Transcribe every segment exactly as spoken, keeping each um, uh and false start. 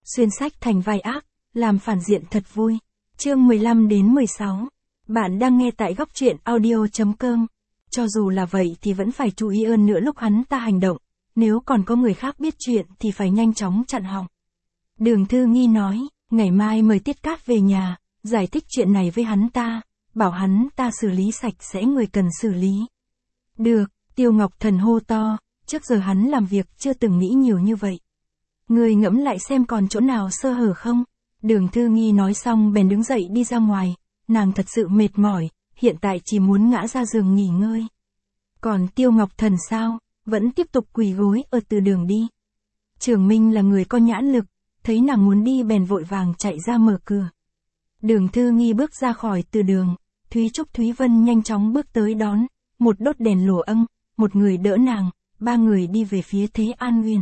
xuyên sách thành vai ác, làm phản diện thật vui. Chương mười lăm đến mười sáu. Bạn đang nghe tại góc truyện audio chấm com. Cho dù là vậy thì vẫn phải chú ý hơn nữa lúc hắn ta hành động, nếu còn có người khác biết chuyện thì phải nhanh chóng chặn họng. Đường Thư Nghi nói, ngày mai mời Tiết Cát về nhà, giải thích chuyện này với hắn ta, bảo hắn ta xử lý sạch sẽ người cần xử lý. Được, Tiêu Ngọc Thần hô to, trước giờ hắn làm việc chưa từng nghĩ nhiều như vậy. Người ngẫm lại xem còn chỗ nào sơ hở không? Đường Thư Nghi nói xong bèn đứng dậy đi ra ngoài, nàng thật sự mệt mỏi, hiện tại chỉ muốn ngã ra giường nghỉ ngơi. Còn Tiêu Ngọc Thần sao, vẫn tiếp tục quỳ gối ở từ đường đi. Trường Minh là người có nhãn lực, thấy nàng muốn đi bèn vội vàng chạy ra mở cửa. Đường Thư Nghi bước ra khỏi từ đường, Thúy Trúc Thúy Vân nhanh chóng bước tới đón, một đốt đèn lồ âng, một người đỡ nàng, ba người đi về phía Thế An Nguyên.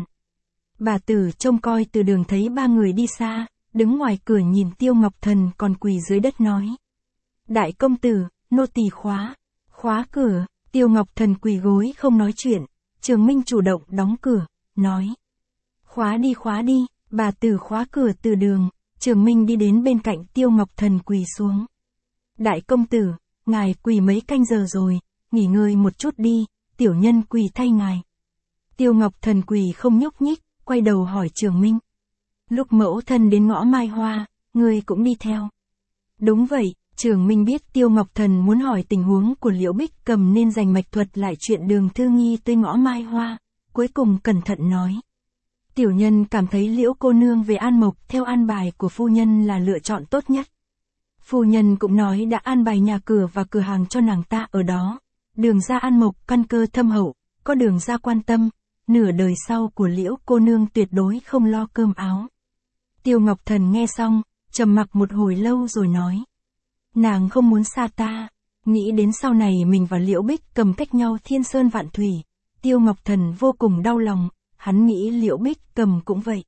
Bà Tử trông coi từ đường thấy ba người đi xa, đứng ngoài cửa nhìn Tiêu Ngọc Thần còn quỳ dưới đất nói. Đại công tử, nô tỳ khóa, khóa cửa, Tiêu Ngọc Thần quỳ gối không nói chuyện, Trường Minh chủ động đóng cửa, nói. Khóa đi khóa đi, bà Tử khóa cửa từ đường, Trường Minh đi đến bên cạnh Tiêu Ngọc Thần quỳ xuống. Đại công tử, ngài quỳ mấy canh giờ rồi, nghỉ ngơi một chút đi, tiểu nhân quỳ thay ngài. Tiêu Ngọc Thần quỳ không nhúc nhích, quay đầu hỏi Trường Minh. Lúc mẫu thân đến ngõ Mai Hoa, ngươi cũng đi theo. Đúng vậy, Trường Minh biết Tiêu Ngọc Thần muốn hỏi tình huống của Liễu Bích Cầm nên dành mạch thuật lại chuyện Đường Thư Nghi tới ngõ Mai Hoa, cuối cùng cẩn thận nói. Tiểu nhân cảm thấy Liễu cô nương về An Mộc theo an bài của phu nhân là lựa chọn tốt nhất. Phu nhân cũng nói đã an bài nhà cửa và cửa hàng cho nàng ta ở đó. Đường ra An Mộc căn cơ thâm hậu, có đường ra quan tâm, nửa đời sau của Liễu cô nương tuyệt đối không lo cơm áo. Tiêu Ngọc Thần nghe xong, trầm mặc một hồi lâu rồi nói. Nàng không muốn xa ta, nghĩ đến sau này mình và Liễu Bích Cầm cách nhau thiên sơn vạn thủy. Tiêu Ngọc Thần vô cùng đau lòng, hắn nghĩ Liễu Bích Cầm cũng vậy.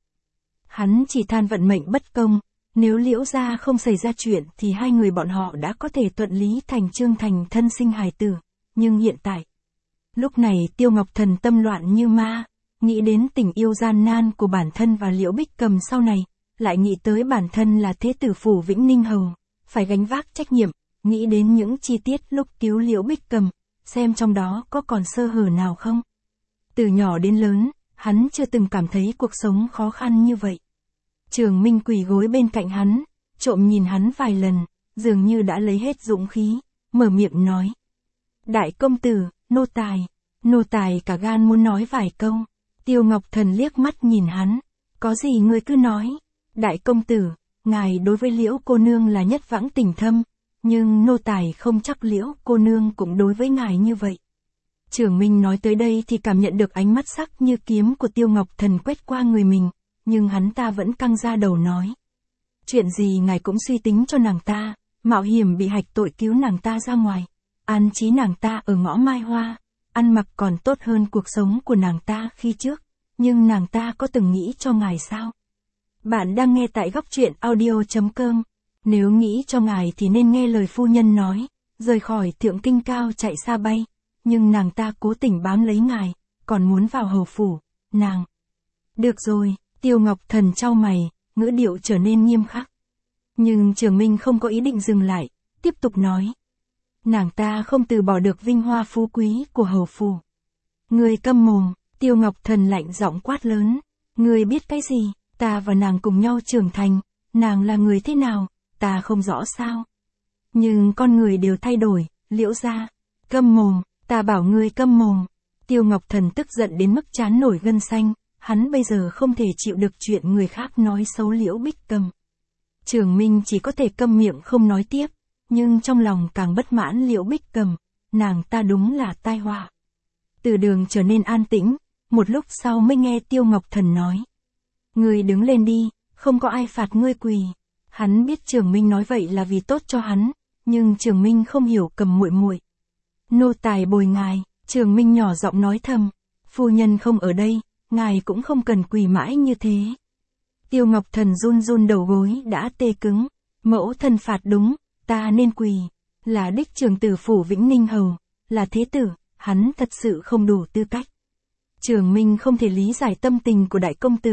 Hắn chỉ than vận mệnh bất công, nếu Liễu gia không xảy ra chuyện thì hai người bọn họ đã có thể thuận lý thành chương thành thân sinh hài tử, nhưng hiện tại. Lúc này Tiêu Ngọc Thần tâm loạn như ma, nghĩ đến tình yêu gian nan của bản thân và Liễu Bích Cầm sau này, lại nghĩ tới bản thân là thế tử phủ Vĩnh Ninh Hầu, phải gánh vác trách nhiệm, nghĩ đến những chi tiết lúc cứu Liễu Bích Cầm, xem trong đó có còn sơ hở nào không. Từ nhỏ đến lớn, hắn chưa từng cảm thấy cuộc sống khó khăn như vậy. Trường Minh quỳ gối bên cạnh hắn, trộm nhìn hắn vài lần, dường như đã lấy hết dũng khí, mở miệng nói. Đại công tử, nô tài, nô tài cả gan muốn nói vài câu. Tiêu Ngọc Thần liếc mắt nhìn hắn, có gì ngươi cứ nói. Đại công tử, ngài đối với Liễu cô nương là nhất vãng tình thâm, nhưng nô tài không chắc Liễu cô nương cũng đối với ngài như vậy. Trường Minh nói tới đây thì cảm nhận được ánh mắt sắc như kiếm của Tiêu Ngọc Thần quét qua người mình, nhưng hắn ta vẫn căng ra đầu nói. Chuyện gì ngài cũng suy tính cho nàng ta, mạo hiểm bị hạch tội cứu nàng ta ra ngoài, an trí nàng ta ở ngõ Mai Hoa, ăn mặc còn tốt hơn cuộc sống của nàng ta khi trước, nhưng nàng ta có từng nghĩ cho ngài sao? Bạn đang nghe tại góc truyện audio chấm com. Nếu nghĩ cho ngài thì nên nghe lời phu nhân nói, rời khỏi Thượng Kinh Cao chạy xa bay, nhưng nàng ta cố tình bám lấy ngài, còn muốn vào hầu phủ, nàng. Được rồi, Tiêu Ngọc Thần chau mày, ngữ điệu trở nên nghiêm khắc. Nhưng Trường Minh không có ý định dừng lại, tiếp tục nói. Nàng ta không từ bỏ được vinh hoa phú quý của hầu phủ. Người câm mồm, Tiêu Ngọc Thần lạnh giọng quát lớn. Người biết cái gì? Ta và nàng cùng nhau trưởng thành, nàng là người thế nào, ta không rõ sao. Nhưng con người đều thay đổi, Liễu gia. Câm mồm, ta bảo ngươi câm mồm. Tiêu Ngọc Thần tức giận đến mức trán nổi gân xanh, hắn bây giờ không thể chịu được chuyện người khác nói xấu Liễu Bích Cầm. Trường Minh chỉ có thể câm miệng không nói tiếp, nhưng trong lòng càng bất mãn Liễu Bích Cầm, nàng ta đúng là tai họa. Từ đường trở nên an tĩnh, một lúc sau mới nghe Tiêu Ngọc Thần nói. Ngươi đứng lên đi, không có ai phạt ngươi quỳ. Hắn biết Trường Minh nói vậy là vì tốt cho hắn, nhưng Trường Minh không hiểu Cầm muội muội. Nô tài bồi ngài, Trường Minh nhỏ giọng nói thầm, phu nhân không ở đây, ngài cũng không cần quỳ mãi như thế. Tiêu Ngọc Thần run run đầu gối đã tê cứng, mẫu thân phạt đúng, ta nên quỳ, là đích trưởng tử phủ Vĩnh Ninh Hầu, là thế tử, hắn thật sự không đủ tư cách. Trường Minh không thể lý giải tâm tình của đại công tử,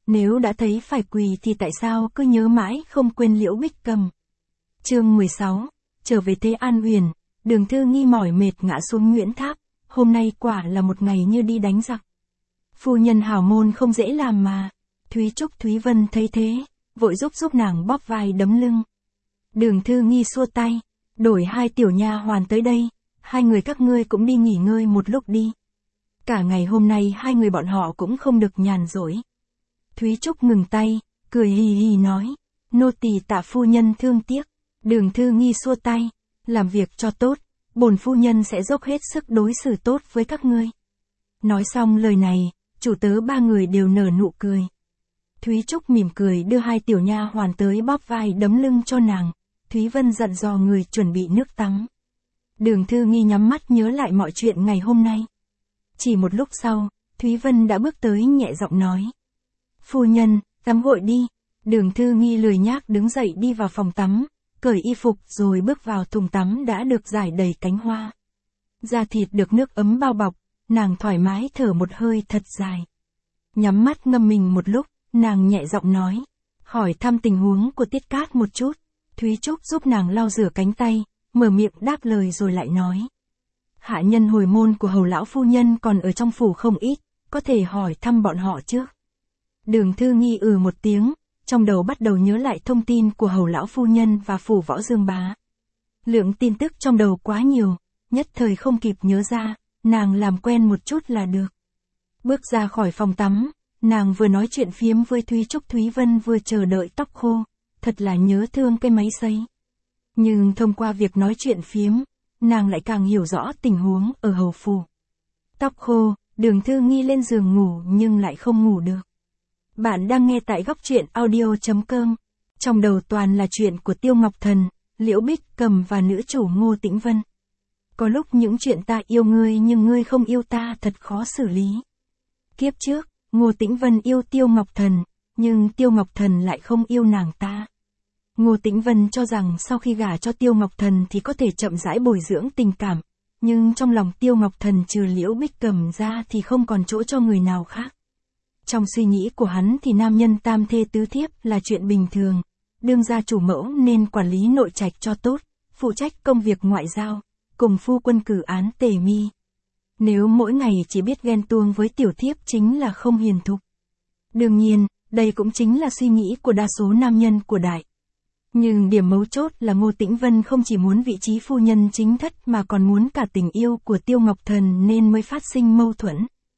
Nếu đã thấy phải quỳ thì tại sao cứ nhớ mãi không quên Liễu Bích Cầm. Chương mười sáu, trở về Thế An Huyền, Đường Thư Nghi mỏi mệt ngã xuống Nguyễn Tháp, hôm nay quả là một ngày như đi đánh giặc. Phu nhân hào môn không dễ làm mà. Thúy Trúc Thúy Vân thấy thế, vội giúp giúp nàng bóp vai đấm lưng. Đường Thư Nghi xua tay, đổi hai tiểu nha hoàn tới đây, hai người các ngươi cũng đi nghỉ ngơi một lúc đi. Cả ngày hôm nay hai người bọn họ cũng không được nhàn rỗi. Thúy Trúc ngừng tay, cười hì hì nói, nô tỳ tạ phu nhân thương tiếc. Đường Thư Nghi xua tay, làm việc cho tốt, bổn phu nhân sẽ dốc hết sức đối xử tốt với các ngươi. Nói xong lời này, chủ tớ ba người đều nở nụ cười. Thúy Trúc mỉm cười đưa hai tiểu nha hoàn tới bóp vai đấm lưng cho nàng. Thúy Vân dặn dò người chuẩn bị nước tắm. Đường Thư Nghi nhắm mắt nhớ lại mọi chuyện ngày hôm nay. Chỉ một lúc sau, Thúy Vân đã bước tới nhẹ giọng nói. Phu nhân, tắm gội đi. Đường Thư Nghi lười nhác đứng dậy đi vào phòng tắm, cởi y phục rồi bước vào thùng tắm đã được rải đầy cánh hoa. Da thịt được nước ấm bao bọc, nàng thoải mái thở một hơi thật dài. Nhắm mắt ngâm mình một lúc, nàng nhẹ giọng nói. Hỏi thăm tình huống của Tiết Cát một chút. Thúy Trúc giúp nàng lau rửa cánh tay, mở miệng đáp lời rồi lại nói. Hạ nhân hồi môn của hầu lão phu nhân còn ở trong phủ không ít, có thể hỏi thăm bọn họ trước. Đường Thư Nghi ừ một tiếng, trong đầu bắt đầu nhớ lại thông tin của hầu lão phu nhân và phủ Võ Dương Bá. Lượng tin tức trong đầu quá nhiều, nhất thời không kịp nhớ ra, nàng làm quen một chút là được. Bước ra khỏi phòng tắm, nàng vừa nói chuyện phiếm với Thúy Trúc Thúy Vân vừa chờ đợi tóc khô, thật là nhớ thương cái máy sấy. Nhưng thông qua việc nói chuyện phiếm, nàng lại càng hiểu rõ tình huống ở hầu phủ. Tóc khô, Đường Thư Nghi lên giường ngủ nhưng lại không ngủ được. Bạn đang nghe tại góc truyện audio chấm com. Trong đầu toàn là chuyện của Tiêu Ngọc Thần, Liễu Bích Cầm và nữ chủ Ngô Tĩnh Vân. Có lúc những chuyện ta yêu ngươi nhưng ngươi không yêu ta thật khó xử lý. Kiếp trước, Ngô Tĩnh Vân yêu Tiêu Ngọc Thần, nhưng Tiêu Ngọc Thần lại không yêu nàng ta. Ngô Tĩnh Vân cho rằng sau khi gả cho Tiêu Ngọc Thần thì có thể chậm rãi bồi dưỡng tình cảm, nhưng trong lòng Tiêu Ngọc Thần trừ Liễu Bích Cầm ra thì không còn chỗ cho người nào khác. Trong suy nghĩ của hắn thì nam nhân tam thê tứ thiếp là chuyện bình thường, đương gia chủ mẫu nên quản lý nội trạch cho tốt, phụ trách công việc ngoại giao, cùng phu quân cử án tề mi. Nếu mỗi ngày chỉ biết ghen tuông với tiểu thiếp chính là không hiền thục. Đương nhiên, đây cũng chính là suy nghĩ của đa số nam nhân của đại. Nhưng điểm mấu chốt là Ngô Tĩnh Vân không chỉ muốn vị trí phu nhân chính thất mà còn muốn cả tình yêu của Tiêu Ngọc Thần nên mới phát sinh mâu thuẫn.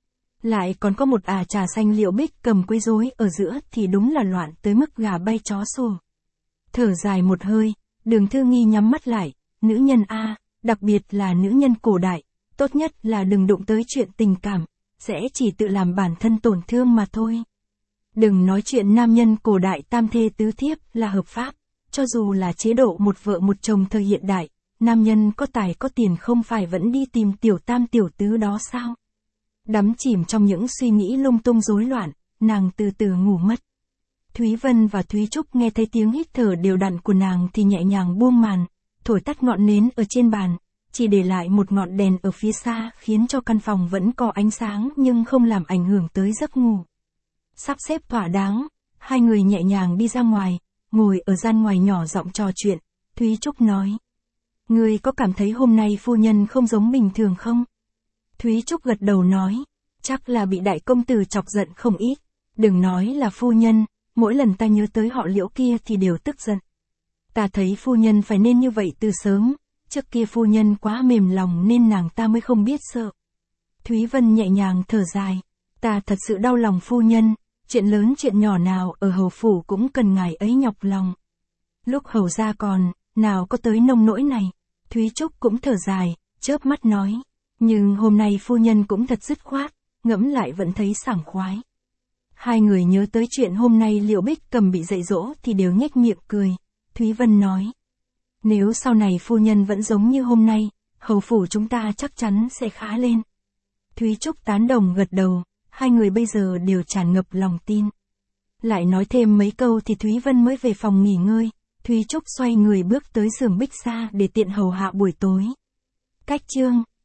Lại còn có một ả trà xanh Liễu Bích Cầm quấy rối ở giữa thì đúng là loạn tới mức gà bay chó sủa. Thở dài một hơi, Đường Thư Nghi nhắm mắt lại, nữ nhân A, đặc biệt là nữ nhân cổ đại, tốt nhất là đừng đụng tới chuyện tình cảm, sẽ chỉ tự làm bản thân tổn thương mà thôi. Đừng nói chuyện nam nhân cổ đại tam thê tứ thiếp là hợp pháp, cho dù là chế độ một vợ một chồng thời hiện đại, nam nhân có tài có tiền không phải vẫn đi tìm tiểu tam tiểu tứ đó sao? Đắm chìm trong những suy nghĩ lung tung rối loạn, nàng từ từ ngủ mất. Thúy Vân và Thúy Trúc nghe thấy tiếng hít thở đều đặn của nàng thì nhẹ nhàng buông màn, thổi tắt ngọn nến ở trên bàn, chỉ để lại một ngọn đèn ở phía xa khiến cho căn phòng vẫn có ánh sáng nhưng không làm ảnh hưởng tới giấc ngủ. Sắp xếp thỏa đáng, hai người nhẹ nhàng đi ra ngoài, ngồi ở gian ngoài nhỏ giọng trò chuyện, Thúy Trúc nói. Ngươi có cảm thấy hôm nay phu nhân không giống bình thường không? Thúy Trúc gật đầu nói, chắc là bị đại công tử chọc giận không ít, đừng nói là phu nhân, mỗi lần ta nhớ tới họ Liễu kia thì đều tức giận. Ta thấy phu nhân phải nên như vậy từ sớm, trước kia phu nhân quá mềm lòng nên nàng ta mới không biết sợ. Thúy Vân nhẹ nhàng thở dài, ta thật sự đau lòng phu nhân, chuyện lớn chuyện nhỏ nào ở hầu phủ cũng cần ngài ấy nhọc lòng. Lúc hầu gia còn, nào có tới nông nỗi này, Thúy Trúc cũng thở dài, chớp mắt nói. Nhưng hôm nay phu nhân cũng thật dứt khoát, ngẫm lại vẫn thấy sảng khoái. Hai người nhớ tới chuyện hôm nay Liễu Bích Cầm bị dạy dỗ thì đều nhếch miệng cười. Thúy Vân nói. Nếu sau này phu nhân vẫn giống như hôm nay, hầu phủ chúng ta chắc chắn sẽ khá lên. Thúy Trúc tán đồng gật đầu, hai người bây giờ đều tràn ngập lòng tin. Lại nói thêm mấy câu thì Thúy Vân mới về phòng nghỉ ngơi. Thúy Trúc xoay người bước tới giường Bích Sa để tiện hầu hạ buổi tối. Cách chương